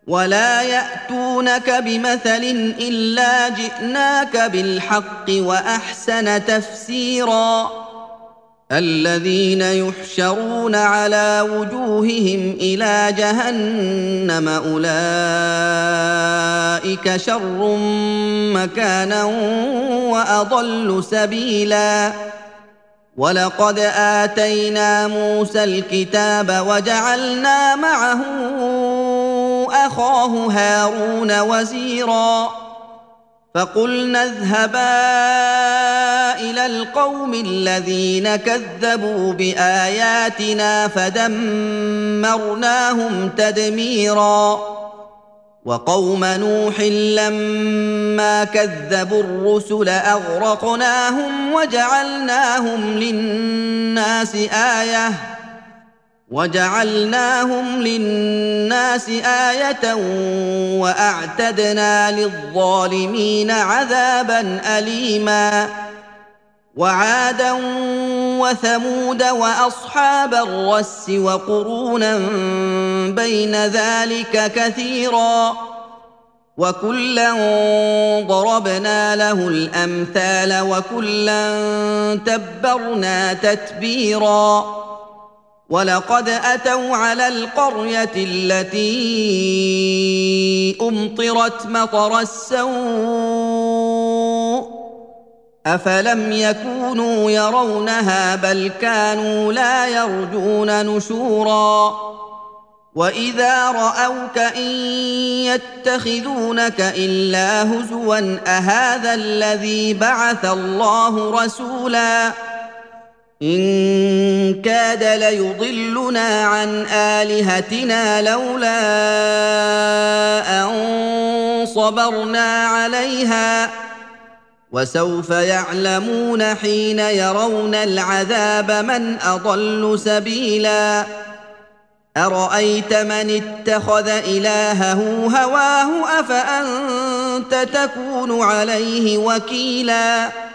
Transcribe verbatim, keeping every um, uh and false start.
ولا يأتونك بمثل إلا جئناك بالحق وأحسن تفسيرا الذين يحشرون على وجوههم إلى جهنم أولئك شر مكانا وأضل سبيلا ولقد آتينا موسى الكتاب وجعلنا معه أخاه هارون وزيرا فقلنا اذهبا إلى القوم الذين كذبوا بآياتنا فدمرناهم تدميرا وقوم نوح لما كذبوا الرسل أغرقناهم وجعلناهم للناس آية وجعلناهم للناس آية وأعتدنا للظالمين عذابا أليما وعادا وثمود وأصحاب الرس وقرونا بين ذلك كثيرا وكلا ضربنا له الأمثال وكلا تبرنا تتبيرا ولقد أتوا على القرية التي أمطرت مطر السوء أفلم يكونوا يرونها بل كانوا لا يرجون نشورا وإذا رأوك إن يتخذونك إلا هزوا أهذا الذي بعث الله رسولا إن كاد ليضلنا عن آلهتنا لولا أن صبرنا عليها وسوف يعلمون حين يرون العذاب من أضل سبيلا أرأيت من اتخذ إلهه هواه أفأنت تكون عليه وكيلا